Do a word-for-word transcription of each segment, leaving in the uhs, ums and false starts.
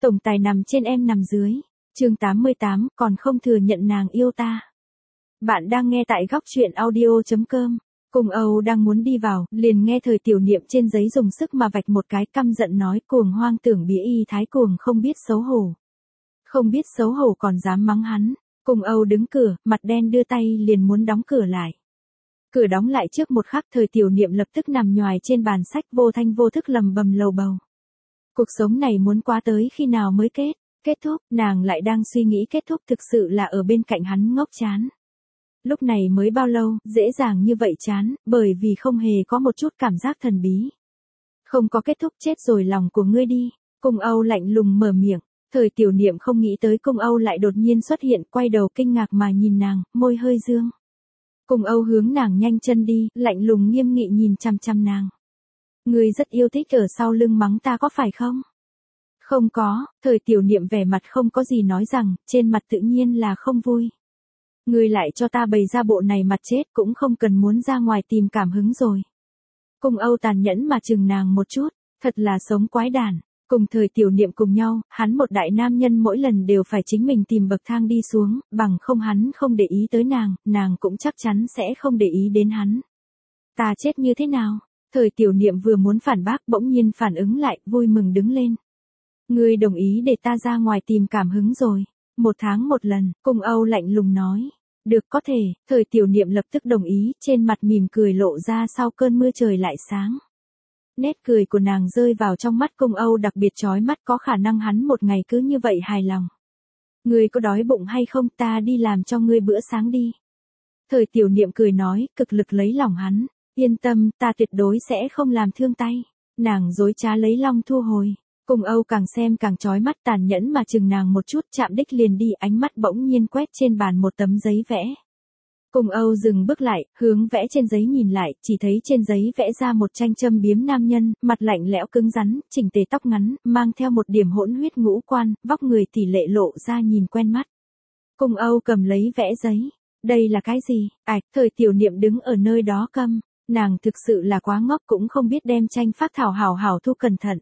Tổng tài nằm trên em nằm dưới. Chương tám mươi tám, còn không thừa nhận nàng yêu ta. Bạn đang nghe tại góc truyện audio chấm com. Cùng Âu đang muốn đi vào, liền nghe Thời Tiểu Niệm trên giấy dùng sức mà vạch một cái, căm giận nói, cuồng hoang tưởng bía y thái cuồng không biết xấu hổ. Không biết xấu hổ còn dám mắng hắn. Cùng Âu đứng cửa, mặt đen đưa tay liền muốn đóng cửa lại. Cửa đóng lại trước một khắc, Thời Tiểu Niệm lập tức nằm nhoài trên bàn sách, vô thanh vô thức lầm bầm lầu bầu. Cuộc sống này muốn qua tới khi nào mới kết? Kết thúc, nàng lại đang suy nghĩ kết thúc thực sự là ở bên cạnh hắn ngốc chán. Lúc này mới bao lâu, dễ dàng như vậy chán, bởi vì không hề có một chút cảm giác thần bí. Không có kết thúc, chết rồi lòng của ngươi đi. Cung Âu lạnh lùng mở miệng. Thời Tiểu Niệm không nghĩ tới Cung Âu lại đột nhiên xuất hiện, quay đầu kinh ngạc mà nhìn nàng, môi hơi dương. Cung Âu hướng nàng nhanh chân đi, lạnh lùng nghiêm nghị nhìn chăm chăm nàng. Ngươi rất yêu thích ở sau lưng mắng ta có phải không? Không có, Thời Tiểu Niệm vẻ mặt không có gì nói rằng, trên mặt tự nhiên là không vui. Ngươi lại cho ta bày ra bộ này mặt chết cũng không cần muốn ra ngoài tìm cảm hứng rồi. Cung Âu tàn nhẫn mà chừng nàng một chút, thật là sống quái đản. Cùng Thời Tiểu Niệm cùng nhau, hắn một đại nam nhân mỗi lần đều phải chính mình tìm bậc thang đi xuống, bằng không hắn không để ý tới nàng, nàng cũng chắc chắn sẽ không để ý đến hắn. Ta chết như thế nào? Thời Tiểu Niệm vừa muốn phản bác bỗng nhiên phản ứng lại, vui mừng đứng lên. Ngươi đồng ý để ta ra ngoài tìm cảm hứng rồi. Một tháng một lần, Cung Âu lạnh lùng nói. Được, có thể. Thời Tiểu Niệm lập tức đồng ý, trên mặt mỉm cười lộ ra sau cơn mưa trời lại sáng. Nét cười của nàng rơi vào trong mắt Cung Âu đặc biệt chói mắt, có khả năng hắn một ngày cứ như vậy hài lòng. Ngươi có đói bụng hay không, ta đi làm cho ngươi bữa sáng đi. Thời Tiểu Niệm cười nói, cực lực lấy lòng hắn. Yên tâm, ta tuyệt đối sẽ không làm thương tay. Nàng dối trá lấy long thu hồi. Cung Âu càng xem càng chói mắt, tàn nhẫn mà chừng nàng một chút, chạm đích liền đi, ánh mắt bỗng nhiên quét trên bàn một tấm giấy vẽ. Cung Âu dừng bước lại, hướng vẽ trên giấy nhìn lại, chỉ thấy trên giấy vẽ ra một tranh châm biếm nam nhân, mặt lạnh lẽo cứng rắn, chỉnh tề tóc ngắn, mang theo một điểm hỗn huyết ngũ quan, vóc người tỷ lệ lộ ra nhìn quen mắt. Cung Âu cầm lấy vẽ giấy. Đây là cái gì? Ảch, Thời Tiểu Niệm đứng ở nơi đó câm. Nàng thực sự là quá ngốc, cũng không biết đem tranh phác thảo hảo hảo thu cẩn thận.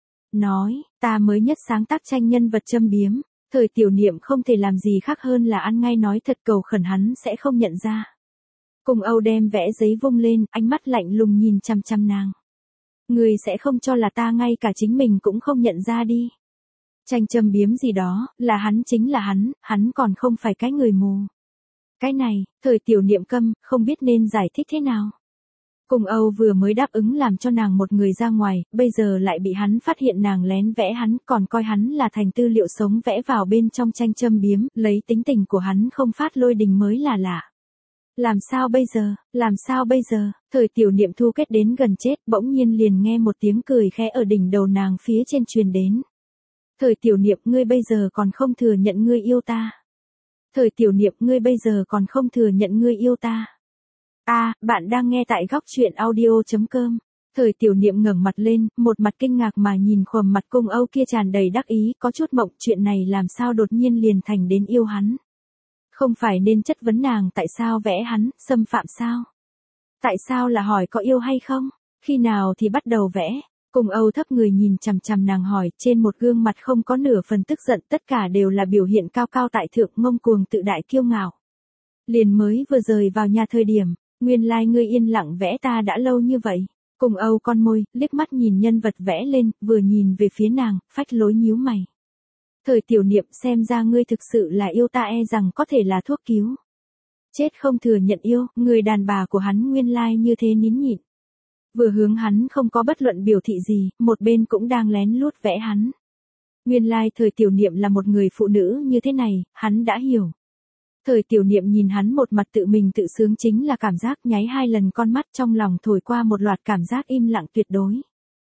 Nói, ta mới nhất sáng tác tranh nhân vật châm biếm. Thời Tiểu Niệm không thể làm gì khác hơn là ăn ngay nói thật, cầu khẩn hắn sẽ không nhận ra. Cung Âu đem vẽ giấy vung lên, ánh mắt lạnh lùng nhìn chăm chăm nàng. Ngươi sẽ không cho là ta ngay cả chính mình cũng không nhận ra đi. Tranh châm biếm gì đó, là hắn chính là hắn, hắn còn không phải cái người mù. Cái này, Thời Tiểu Niệm câm, không biết nên giải thích thế nào. Cung Âu vừa mới đáp ứng làm cho nàng một người ra ngoài, bây giờ lại bị hắn phát hiện nàng lén vẽ hắn, còn coi hắn là thành tư liệu sống vẽ vào bên trong tranh châm biếm, lấy tính tình của hắn không phát lôi đình mới là lạ. Làm sao bây giờ, làm sao bây giờ? Thời Tiểu Niệm thu kết đến gần chết, bỗng nhiên liền nghe một tiếng cười khẽ ở đỉnh đầu nàng phía trên truyền đến. Thời Tiểu Niệm, ngươi bây giờ còn không thừa nhận ngươi yêu ta. Thời Tiểu Niệm, ngươi bây giờ còn không thừa nhận ngươi yêu ta. A, à, bạn đang nghe tại góc truyện audio chấm com. Thời Tiểu Niệm ngẩng mặt lên, một mặt kinh ngạc mà nhìn khuằm mặt Cung Âu kia tràn đầy đắc ý, có chút mộng, chuyện này làm sao đột nhiên liền thành đến yêu hắn. Không phải nên chất vấn nàng tại sao vẽ hắn, xâm phạm sao? Tại sao là hỏi có yêu hay không? Khi nào thì bắt đầu vẽ? Cung Âu thấp người nhìn chằm chằm nàng hỏi, trên một gương mặt không có nửa phần tức giận, tất cả đều là biểu hiện cao cao tại thượng, ngông cuồng tự đại kiêu ngạo. Liền mới vừa rời vào nhà thời điểm, nguyên lai like ngươi yên lặng vẽ ta đã lâu như vậy. Cung Âu con môi, liếc mắt nhìn nhân vật vẽ lên, vừa nhìn về phía nàng, phách lối nhíu mày. Thời Tiểu Niệm, xem ra ngươi thực sự là yêu ta, e rằng có thể là thuốc cứu. Chết không thừa nhận yêu, người đàn bà của hắn nguyên lai like như thế nín nhịn. Vừa hướng hắn không có bất luận biểu thị gì, một bên cũng đang lén lút vẽ hắn. Nguyên lai like Thời Tiểu Niệm là một người phụ nữ như thế này, hắn đã hiểu. Thời Tiểu Niệm nhìn hắn một mặt tự mình tự sướng, chính là cảm giác nháy hai lần con mắt, trong lòng thổi qua một loạt cảm giác im lặng tuyệt đối.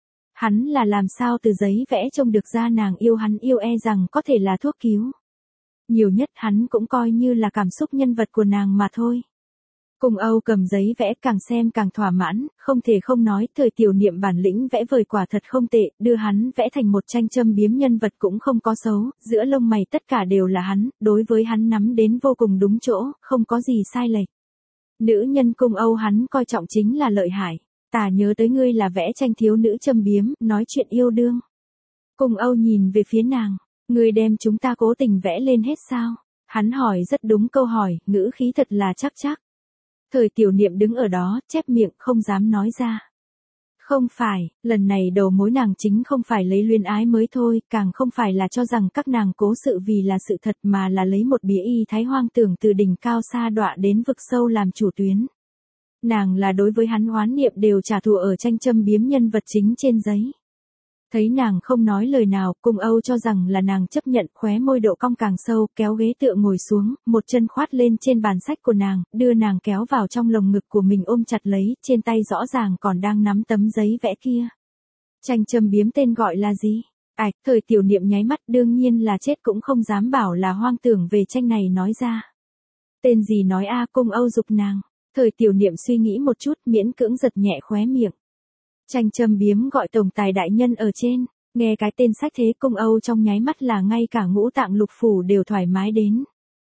Hắn là làm sao từ giấy vẽ trông được ra nàng yêu hắn, yêu e rằng có thể là thuốc cứu. Nhiều nhất hắn cũng coi như là cảm xúc nhân vật của nàng mà thôi. Cung Âu cầm giấy vẽ càng xem càng thỏa mãn, không thể không nói, Thời Tiểu Niệm bản lĩnh vẽ vời quả thật không tệ, đưa hắn vẽ thành một tranh châm biếm nhân vật cũng không có xấu, giữa lông mày tất cả đều là hắn, đối với hắn nắm đến vô cùng đúng chỗ, không có gì sai lệch. Nữ nhân Cung Âu hắn coi trọng chính là lợi hại. Ta nhớ tới ngươi là vẽ tranh thiếu nữ châm biếm, nói chuyện yêu đương. Cung Âu nhìn về phía nàng, Ngươi đem chúng ta cố tình vẽ lên hết sao? Hắn hỏi rất đúng câu hỏi, ngữ khí thật là chắc chắc. Thời tiểu niệm đứng ở đó, chép miệng không dám nói ra. Không phải, lần này đầu mối nàng chính không phải lấy luyến ái mới thôi, càng không phải là cho rằng các nàng cố sự vì là sự thật mà là lấy một bía y thái hoang tưởng từ đỉnh cao xa đọa đến vực sâu làm chủ tuyến. Nàng là đối với hắn oán niệm đều trả thù ở tranh châm biếm nhân vật chính trên giấy. Thấy nàng không nói lời nào, Cung Âu cho rằng là nàng chấp nhận, khóe môi độ cong càng sâu, kéo ghế tựa ngồi xuống, một chân khoát lên trên bàn sách của nàng, đưa nàng kéo vào trong lồng ngực của mình ôm chặt lấy, trên tay rõ ràng còn đang nắm tấm giấy vẽ kia. Tranh châm biếm tên gọi là gì? Ảch, thời tiểu niệm nháy mắt, đương nhiên là chết cũng không dám bảo là hoang tưởng về tranh này nói ra. Tên gì nói a? Cung Âu giục nàng. Thời tiểu niệm suy nghĩ một chút, miễn cưỡng giật nhẹ khóe miệng. Tranh châm biếm gọi tổng tài đại nhân ở trên, nghe cái tên sách thế Cung Âu trong nháy mắt là ngay cả ngũ tạng lục phủ đều thoải mái đến.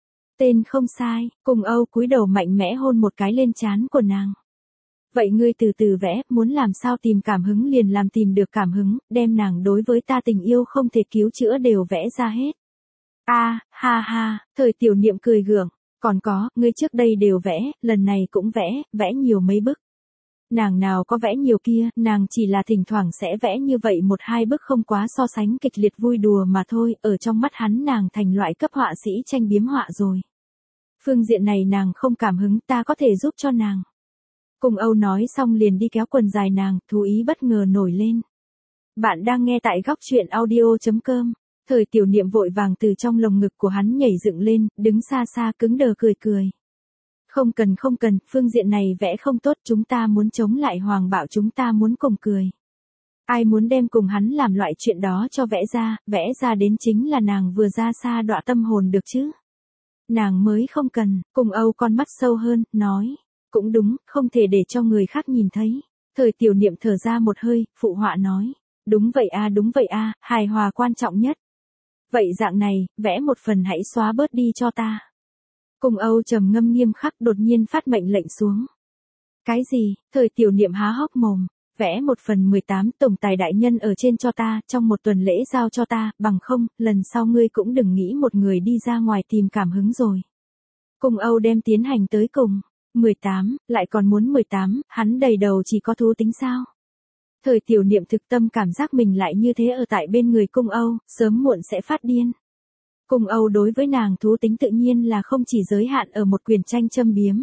Tên không sai, Cung Âu cúi đầu mạnh mẽ hôn một cái lên trán của nàng. Vậy ngươi từ từ vẽ, muốn làm sao tìm cảm hứng liền làm tìm được cảm hứng, đem nàng đối với ta tình yêu không thể cứu chữa đều vẽ ra hết. A, ha ha, thời tiểu niệm cười gượng, còn có, ngươi trước đây đều vẽ, lần này cũng vẽ, vẽ nhiều mấy bức. Nàng nào có vẽ nhiều kia, nàng chỉ là thỉnh thoảng sẽ vẽ như vậy một hai bức không quá so sánh kịch liệt vui đùa mà thôi, ở trong mắt hắn nàng thành loại cấp họa sĩ tranh biếm họa rồi. Phương diện này nàng không cảm hứng, ta có thể giúp cho nàng. Cung Âu nói xong liền đi kéo quần dài nàng, thú ý bất ngờ nổi lên. Bạn đang nghe tại góc truyện audio chấm com. Thời tiểu niệm vội vàng từ trong lồng ngực của hắn nhảy dựng lên, đứng xa xa cứng đờ cười cười. Không cần không cần, phương diện này vẽ không tốt, chúng ta muốn chống lại Hoàng Bảo, chúng ta muốn cùng cười. Ai muốn đem cùng hắn làm loại chuyện đó cho vẽ ra, vẽ ra đến chính là nàng vừa ra xa đọa tâm hồn được chứ. Nàng mới không cần, Cung Âu con mắt sâu hơn, nói. Cũng đúng, không thể để cho người khác nhìn thấy. Thời tiểu niệm thở ra một hơi, phụ họa nói. Đúng vậy a, đúng vậy a, hài hòa quan trọng nhất. Vậy dạng này, vẽ một phần hãy xóa bớt đi cho ta. Cung Âu trầm ngâm nghiêm khắc đột nhiên phát mệnh lệnh xuống. Cái gì? Thời tiểu niệm há hốc mồm. Vẽ một phần mười tám tổng tài đại nhân ở trên cho ta, trong một tuần lễ giao cho ta, bằng không, lần sau ngươi cũng đừng nghĩ một người đi ra ngoài tìm cảm hứng rồi. Cung Âu đem tiến hành tới cùng. mười tám, lại còn muốn mười tám, hắn đầy đầu chỉ có thú tính sao? Thời tiểu niệm thực tâm cảm giác mình lại như thế ở tại bên người Cung Âu, sớm muộn sẽ phát điên. Cung Âu đối với nàng thú tính tự nhiên là không chỉ giới hạn ở một quyền tranh châm biếm.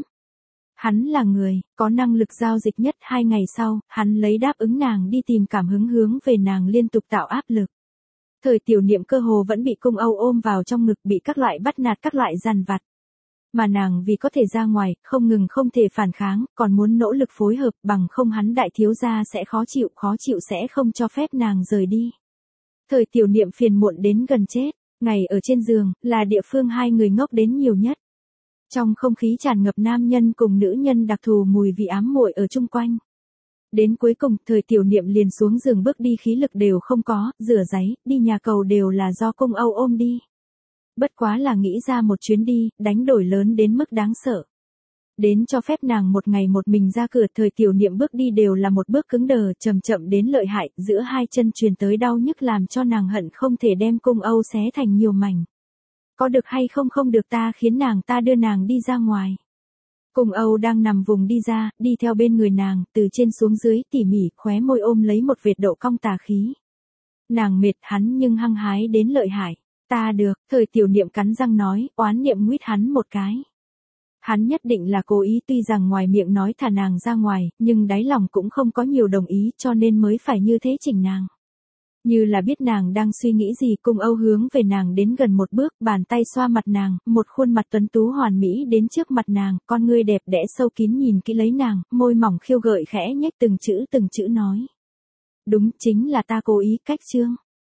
Hắn là người, có năng lực giao dịch nhất. Hai ngày sau, hắn lấy đáp ứng nàng đi tìm cảm hứng hướng về nàng liên tục tạo áp lực. Thời tiểu niệm cơ hồ vẫn bị Cung Âu ôm vào trong ngực, bị các loại bắt nạt, các loại dằn vặt. Mà nàng vì có thể ra ngoài, không ngừng không thể phản kháng, còn muốn nỗ lực phối hợp, bằng không hắn đại thiếu gia sẽ khó chịu, khó chịu sẽ không cho phép nàng rời đi. Thời tiểu niệm phiền muộn đến gần chết, ngày ở trên giường, là địa phương hai người ngốc đến nhiều nhất. Trong không khí tràn ngập nam nhân cùng nữ nhân đặc thù mùi vị ám muội ở chung quanh. Đến cuối cùng, thời tiểu niệm liền xuống giường bước đi khí lực đều không có, rửa giấy, đi nhà cầu đều là do Cung Âu ôm đi. Bất quá là nghĩ ra một chuyến đi, đánh đổi lớn đến mức đáng sợ. Đến cho phép nàng một ngày một mình ra cửa, thời tiểu niệm bước đi đều là một bước cứng đờ, chậm chậm đến lợi hại, giữa hai chân truyền tới đau nhức làm cho nàng hận không thể đem Cung Âu xé thành nhiều mảnh. Có được hay không không được, ta khiến nàng ta đưa nàng đi ra ngoài. Cung Âu đang nằm vùng đi ra, đi theo bên người nàng, từ trên xuống dưới tỉ mỉ, khóe môi ôm lấy một vệt độ cong tà khí. Nàng mệt hắn nhưng hăng hái đến lợi hại. Ta được, thời tiểu niệm cắn răng nói, oán niệm nguyết hắn một cái. Hắn nhất định là cố ý, tuy rằng ngoài miệng nói thả nàng ra ngoài, nhưng đáy lòng cũng không có nhiều đồng ý, cho nên mới phải như thế chỉnh nàng. Như là biết nàng đang suy nghĩ gì, Cung Âu hướng về nàng đến gần một bước, bàn tay xoa mặt nàng, một khuôn mặt tuấn tú hoàn mỹ đến trước mặt nàng, con ngươi đẹp đẽ sâu kín nhìn kỹ lấy nàng, môi mỏng khiêu gợi khẽ nhếch từng chữ từng chữ nói. Đúng, chính là ta cố ý, cách chương.